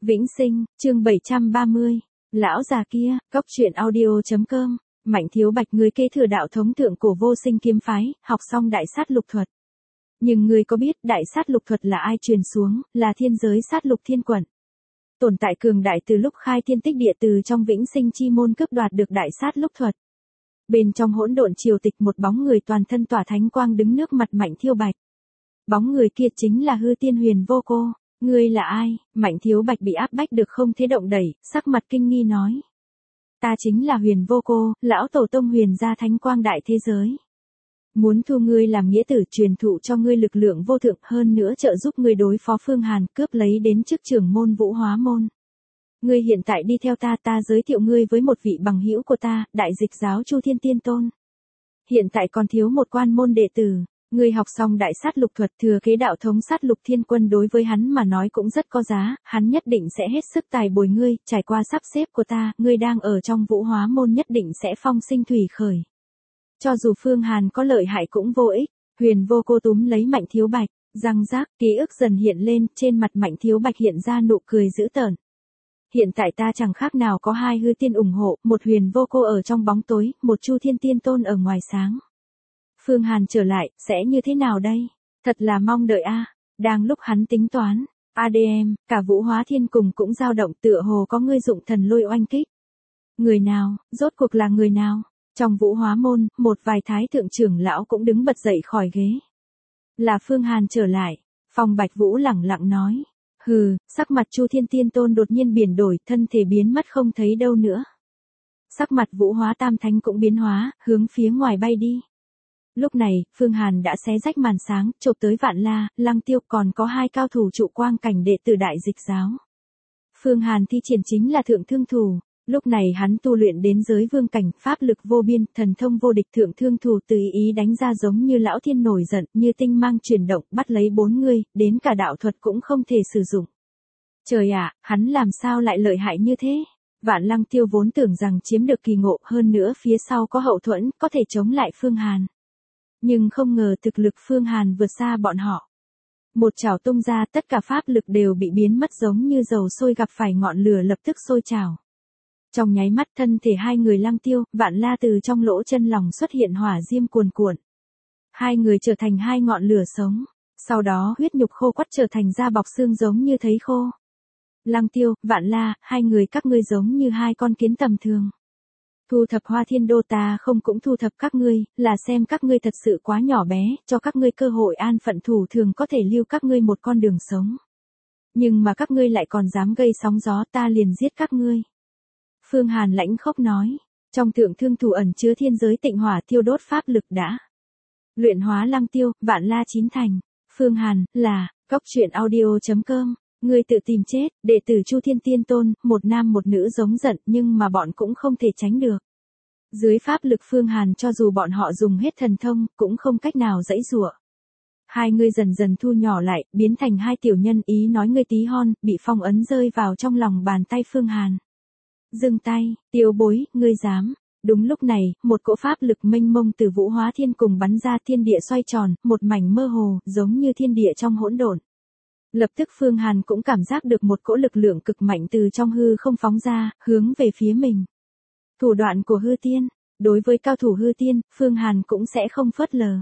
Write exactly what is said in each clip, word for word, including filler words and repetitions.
Vĩnh Sinh, chương bảy trăm ba mươi. Lão già kia, Cốc truyện audio.com. Mạnh Thiếu Bạch, ngươi kế thừa đạo thống thượng cổ vô sinh kiếm phái, học xong đại sát lục thuật. Nhưng ngươi có biết đại sát lục thuật là ai truyền xuống, là thiên giới sát lục thiên quận. Tồn tại cường đại từ lúc khai thiên tích địa, từ trong Vĩnh Sinh chi môn cướp đoạt được đại sát lục thuật. Bên trong hỗn độn triều tịch, một bóng người toàn thân tỏa thánh quang đứng nước mặt Mạnh Thiếu Bạch. Bóng người kia chính là hư tiên Huyền Vô Cô. Ngươi là ai? Mạnh Thiếu Bạch bị áp bách được không thế động đẩy, sắc mặt kinh nghi nói. Ta chính là Huyền Vô Cô, lão tổ tông huyền gia thánh quang đại thế giới. Muốn thu ngươi làm nghĩa tử, truyền thụ cho ngươi lực lượng vô thượng, hơn nữa trợ giúp ngươi đối phó Phương Hàn, cướp lấy đến chức trưởng môn Vũ Hóa môn. Ngươi hiện tại đi theo ta, ta giới thiệu ngươi với một vị bằng hữu của ta, đại dịch giáo Chu Thiên Tiên Tôn. Hiện tại còn thiếu một quan môn đệ tử. Ngươi học xong đại sát lục thuật, thừa kế đạo thống sát lục thiên quân, đối với hắn mà nói cũng rất có giá, hắn nhất định sẽ hết sức tài bồi ngươi, trải qua sắp xếp của ta, ngươi đang ở trong Vũ Hóa môn nhất định sẽ phong sinh thủy khởi. Cho dù Phương Hàn có lợi hại cũng vô ích. Huyền Vô Cô túm lấy Mạnh Thiếu Bạch, răng rác, ký ức dần hiện lên, trên mặt Mạnh Thiếu Bạch hiện ra nụ cười dữ tợn. Hiện tại ta chẳng khác nào có hai hư tiên ủng hộ, một Huyền Vô Cô ở trong bóng tối, một Chu Thiên Tiên Tôn ở ngoài sáng. Phương Hàn trở lại, sẽ như thế nào đây? Thật là mong đợi a. À. Đang lúc hắn tính toán, a đê em, cả Vũ Hóa Thiên cùng cũng dao động, tựa hồ có người dụng thần lôi oanh kích. Người nào, rốt cuộc là người nào? Trong Vũ Hóa môn, một vài thái thượng trưởng lão cũng đứng bật dậy khỏi ghế. Là Phương Hàn trở lại. Phong Bạch Vũ lẳng lặng nói. Hừ, sắc mặt Chu Thiên Tiên Tôn đột nhiên biến đổi, thân thể biến mất không thấy đâu nữa. Sắc mặt Vũ Hóa Tam Thánh cũng biến hóa, hướng phía ngoài bay đi. Lúc này, Phương Hàn đã xé rách màn sáng, chộp tới Vạn La, Lăng Tiêu, còn có hai cao thủ trụ quang cảnh đệ tử đại dịch giáo. Phương Hàn thi triển chính là thượng thương thủ. Lúc này hắn tu luyện đến giới vương cảnh, pháp lực vô biên, thần thông vô địch, thượng thương thủ từ ý đánh ra giống như lão thiên nổi giận, như tinh mang chuyển động, bắt lấy bốn người, đến cả đạo thuật cũng không thể sử dụng. Trời ạ, hắn làm sao lại lợi hại như thế? Vạn Lăng Tiêu vốn tưởng rằng chiếm được kỳ ngộ, hơn nữa phía sau có hậu thuẫn, có thể chống lại Phương Hàn. Nhưng không ngờ thực lực Phương Hàn vượt xa bọn họ. Một chảo tung ra, tất cả pháp lực đều bị biến mất, giống như dầu sôi gặp phải ngọn lửa lập tức sôi trào. Trong nháy mắt, thân thể hai người Lăng Tiêu, Vạn La từ trong lỗ chân lòng xuất hiện hỏa diêm cuồn cuộn. Hai người trở thành hai ngọn lửa sống. Sau đó huyết nhục khô quắt trở thành da bọc xương giống như thấy khô. Lăng Tiêu, Vạn La, hai người các ngươi giống như hai con kiến tầm thường. Thu thập Hoa Thiên Đô ta không cũng thu thập các ngươi, là xem các ngươi thật sự quá nhỏ bé, cho các ngươi cơ hội an phận thủ thường có thể lưu các ngươi một con đường sống. Nhưng mà các ngươi lại còn dám gây sóng gió, ta liền giết các ngươi. Phương Hàn lãnh khốc nói, trong thượng thương thủ ẩn chứa thiên giới tịnh hỏa thiêu đốt pháp lực đã. Luyện hóa Lăng Tiêu, Vạn La chín thành. Phương Hàn, là, Cốc truyện audio.com. Ngươi tự tìm chết, đệ tử Chu Thiên Tiên Tôn, một nam một nữ giống giận, nhưng mà bọn cũng không thể tránh được. Dưới pháp lực Phương Hàn, cho dù bọn họ dùng hết thần thông, cũng không cách nào giãy giụa. Hai người dần dần thu nhỏ lại, biến thành hai tiểu nhân, ý nói ngươi tí hon, bị phong ấn rơi vào trong lòng bàn tay Phương Hàn. Dừng tay, Tiêu Bối, ngươi dám. Đúng lúc này, một cỗ pháp lực mênh mông từ Vũ Hóa Thiên cùng bắn ra, thiên địa xoay tròn, một mảnh mơ hồ, giống như thiên địa trong hỗn độn. Lập tức Phương Hàn cũng cảm giác được một cỗ lực lượng cực mạnh từ trong hư không phóng ra, hướng về phía mình. Thủ đoạn của hư tiên, đối với cao thủ hư tiên, Phương Hàn cũng sẽ không phớt lờ.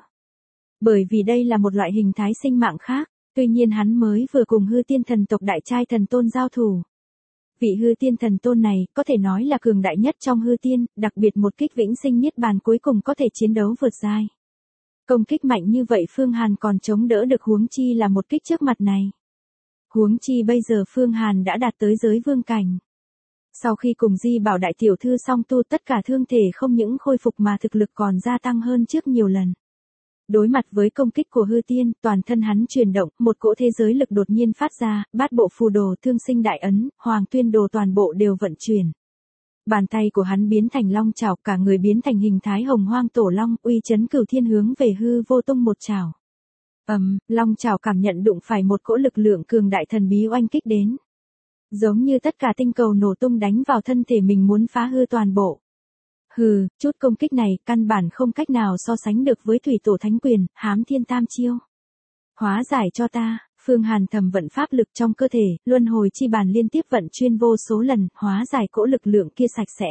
Bởi vì đây là một loại hình thái sinh mạng khác, tuy nhiên hắn mới vừa cùng hư tiên thần tộc đại trai thần tôn giao thủ. Vị hư tiên thần tôn này, có thể nói là cường đại nhất trong hư tiên, đặc biệt một kích vĩnh sinh niết bàn cuối cùng có thể chiến đấu vượt giai. Công kích mạnh như vậy Phương Hàn còn chống đỡ được, huống chi là một kích trước mặt này. Huống chi bây giờ Phương Hàn đã đạt tới giới vương cảnh. Sau khi cùng Di Bảo đại tiểu thư song tu, tất cả thương thể không những khôi phục mà thực lực còn gia tăng hơn trước nhiều lần. Đối mặt với công kích của hư tiên, toàn thân hắn chuyển động, một cỗ thế giới lực đột nhiên phát ra, bát bộ phù đồ, thương sinh đại ấn, hoàng tuyên đồ toàn bộ đều vận chuyển. Bàn tay của hắn biến thành long chảo, cả người biến thành hình thái hồng hoang tổ long, uy chấn cửu thiên hướng về hư vô tung một chảo. Ầm, um, long chảo cảm nhận đụng phải một cỗ lực lượng cường đại thần bí oanh kích đến. Giống như tất cả tinh cầu nổ tung đánh vào thân thể mình, muốn phá hư toàn bộ. Hừ, chút công kích này căn bản không cách nào so sánh được với thủy tổ thánh quyền, hám thiên tam chiêu. Hóa giải cho ta, Phương Hàn thầm vận pháp lực trong cơ thể, luân hồi chi bàn liên tiếp vận chuyên vô số lần, hóa giải cỗ lực lượng kia sạch sẽ.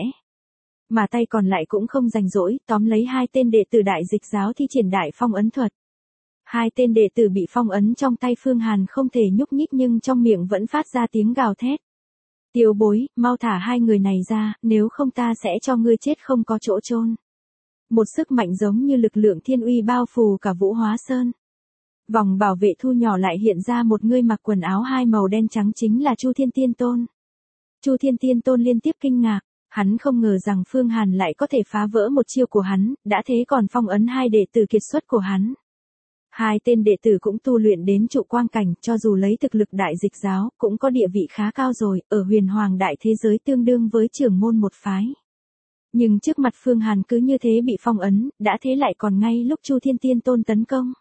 Mà tay còn lại cũng không rảnh rỗi, tóm lấy hai tên đệ tử đại dịch giáo thi triển đại phong ấn thuật. Hai tên đệ tử bị phong ấn trong tay Phương Hàn không thể nhúc nhích nhưng trong miệng vẫn phát ra tiếng gào thét. Tiểu bối, mau thả hai người này ra, nếu không ta sẽ cho ngươi chết không có chỗ chôn. Một sức mạnh giống như lực lượng thiên uy bao phủ cả Vũ Hóa Sơn. Vòng bảo vệ thu nhỏ lại hiện ra một người mặc quần áo hai màu đen trắng chính là Chu Thiên Tiên Tôn. Chu Thiên Tiên Tôn liên tiếp kinh ngạc, hắn không ngờ rằng Phương Hàn lại có thể phá vỡ một chiêu của hắn, đã thế còn phong ấn hai đệ tử kiệt xuất của hắn. Hai tên đệ tử cũng tu luyện đến trụ quang cảnh, cho dù lấy thực lực đại dịch giáo, cũng có địa vị khá cao rồi, ở huyền hoàng đại thế giới tương đương với trưởng môn một phái. Nhưng trước mặt Phương Hàn cứ như thế bị phong ấn, đã thế lại còn ngay lúc Chu Thiên Tiên Tôn tấn công.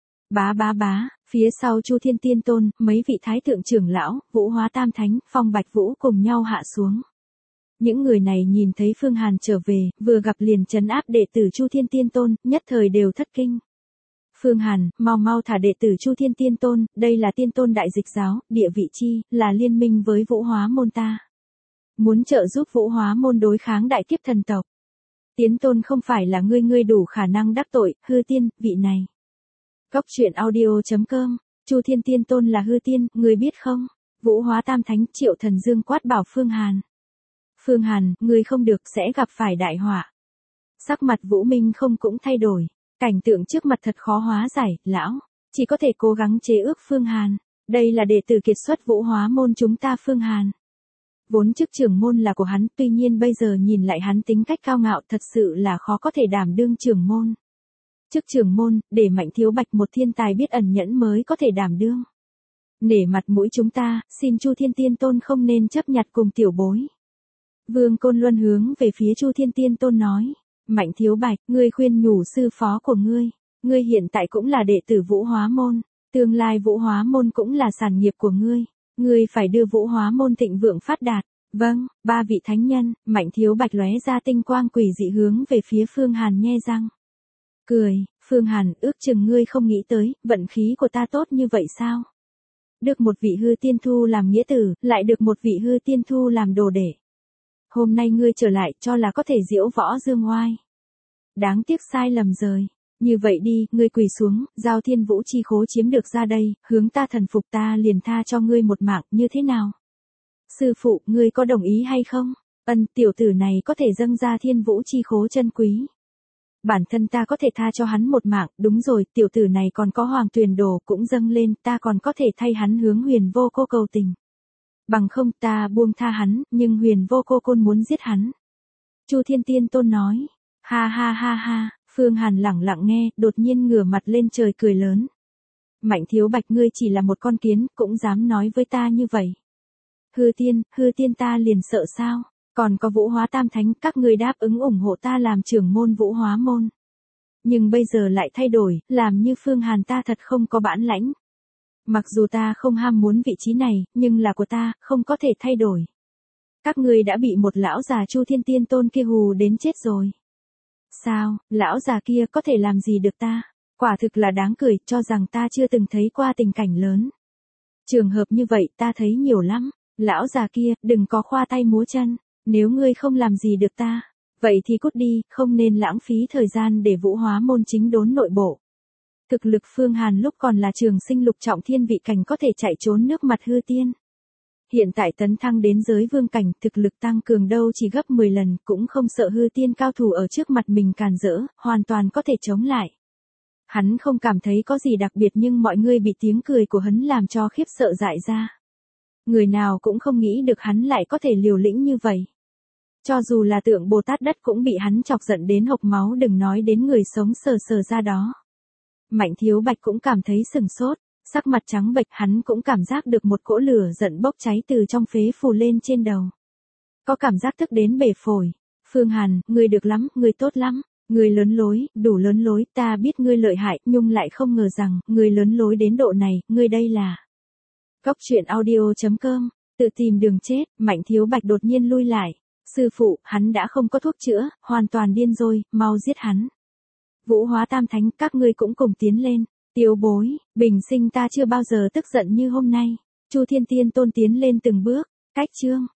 Bá bá bá, phía sau Chu Thiên Tiên Tôn, mấy vị thái thượng trưởng lão, Vũ Hóa Tam Thánh, Phong Bạch Vũ cùng nhau hạ xuống. Những người này nhìn thấy Phương Hàn trở về, vừa gặp liền trấn áp đệ tử Chu Thiên Tiên Tôn, nhất thời đều thất kinh. Phương Hàn, mau mau thả đệ tử Chu Thiên Tiên Tôn, đây là Tiên Tôn đại dịch giáo, địa vị chi, là liên minh với Vũ Hóa môn ta. Muốn trợ giúp Vũ Hóa môn đối kháng đại kiếp thần tộc. Tiên Tôn không phải là ngươi ngươi đủ khả năng đắc tội, hư tiên, vị này. Góc truyện audio chấm com, Chu Thiên Tiên Tôn là hư tiên, ngươi biết không? Vũ Hóa Tam Thánh, Triệu Thần Dương quát bảo Phương Hàn. Phương Hàn, ngươi không được sẽ gặp phải đại họa. Sắc mặt Vũ Minh không cũng thay đổi. Cảnh tượng trước mặt thật khó hóa giải, lão, chỉ có thể cố gắng chế ước Phương Hàn. Đây là đệ tử kiệt xuất Vũ Hóa môn chúng ta Phương Hàn. Vốn chức trưởng môn là của hắn, tuy nhiên bây giờ nhìn lại hắn tính cách cao ngạo thật sự là khó có thể đảm đương trưởng môn. Chức trưởng môn, để Mạnh Thiếu Bạch một thiên tài biết ẩn nhẫn mới có thể đảm đương. Nể mặt mũi chúng ta, xin Chu Thiên Tiên Tôn không nên chấp nhặt cùng tiểu bối. Vương Côn Luân hướng về phía Chu Thiên Tiên Tôn nói. Mạnh Thiếu Bạch, ngươi khuyên nhủ sư phó của ngươi, ngươi hiện tại cũng là đệ tử Vũ Hóa môn, tương lai Vũ Hóa môn cũng là sản nghiệp của ngươi, ngươi phải đưa Vũ Hóa môn thịnh vượng phát đạt. Vâng, ba vị thánh nhân, Mạnh Thiếu Bạch lóe ra tinh quang quỷ dị hướng về phía Phương Hàn nhe răng. Cười, Phương Hàn, ước chừng ngươi không nghĩ tới, vận khí của ta tốt như vậy sao? Được một vị hư tiên thu làm nghĩa tử, lại được một vị hư tiên thu làm đồ đệ. Hôm nay ngươi trở lại cho là có thể diễu võ dương oai. Đáng tiếc sai lầm rồi. Như vậy đi, ngươi quỳ xuống, giao thiên vũ chi khố chiếm được ra đây, hướng ta thần phục ta liền tha cho ngươi một mạng, như thế nào? Sư phụ, ngươi có đồng ý hay không? Ân, tiểu tử này có thể dâng ra thiên vũ chi khố chân quý. Bản thân ta có thể tha cho hắn một mạng, đúng rồi, tiểu tử này còn có hoàng tuyền đồ cũng dâng lên, ta còn có thể thay hắn hướng huyền vô cô cầu tình. Bằng không ta buông tha hắn, nhưng huyền vô cô côn muốn giết hắn. Chu Thiên Tiên Tôn nói. Ha ha ha ha, Phương Hàn lẳng lặng nghe, đột nhiên ngửa mặt lên trời cười lớn. Mạnh Thiếu Bạch ngươi chỉ là một con kiến, cũng dám nói với ta như vậy. Hư tiên, hư tiên ta liền sợ sao, còn có Vũ Hóa Tam Thánh, các ngươi đáp ứng ủng hộ ta làm trưởng môn Vũ Hóa môn. Nhưng bây giờ lại thay đổi, làm như Phương Hàn ta thật không có bản lãnh. Mặc dù ta không ham muốn vị trí này, nhưng là của ta, không có thể thay đổi. Các ngươi đã bị một lão già Chu Thiên Tiên Tôn kia hù đến chết rồi. Sao, lão già kia có thể làm gì được ta? Quả thực là đáng cười, cho rằng ta chưa từng thấy qua tình cảnh lớn. Trường hợp như vậy ta thấy nhiều lắm. Lão già kia, đừng có khoa tay múa chân. Nếu ngươi không làm gì được ta, vậy thì cút đi, không nên lãng phí thời gian để Vũ Hóa môn chính đốn nội bộ. Thực lực Phương Hàn lúc còn là trường sinh lục trọng thiên vị cảnh có thể chạy trốn nước mặt hư tiên. Hiện tại tấn thăng đến giới vương cảnh, thực lực tăng cường đâu chỉ gấp mười lần, cũng không sợ hư tiên cao thủ ở trước mặt mình càn rỡ, hoàn toàn có thể chống lại. Hắn không cảm thấy có gì đặc biệt nhưng mọi người bị tiếng cười của hắn làm cho khiếp sợ dại ra. Người nào cũng không nghĩ được hắn lại có thể liều lĩnh như vậy. Cho dù là tượng Bồ Tát đất cũng bị hắn chọc giận đến hộc máu, đừng nói đến người sống sờ sờ ra đó. Mạnh Thiếu Bạch cũng cảm thấy sừng sốt, sắc mặt trắng bệch, hắn cũng cảm giác được một cỗ lửa giận bốc cháy từ trong phế phù lên trên đầu. Có cảm giác tức đến bể phổi. Phương Hàn, ngươi được lắm, ngươi tốt lắm, ngươi lớn lối, đủ lớn lối, ta biết ngươi lợi hại, nhưng lại không ngờ rằng, ngươi lớn lối đến độ này, ngươi đây là. Góc truyện audio chấm com, tự tìm đường chết, Mạnh Thiếu Bạch đột nhiên lui lại. Sư phụ, hắn đã không có thuốc chữa, hoàn toàn điên rồi, mau giết hắn. Vũ Hóa Tam Thánh, các ngươi cũng cùng tiến lên. Tiếu bối, bình sinh ta chưa bao giờ tức giận như hôm nay. Chu Thiên Tiên Tôn tiến lên từng bước, cách chương.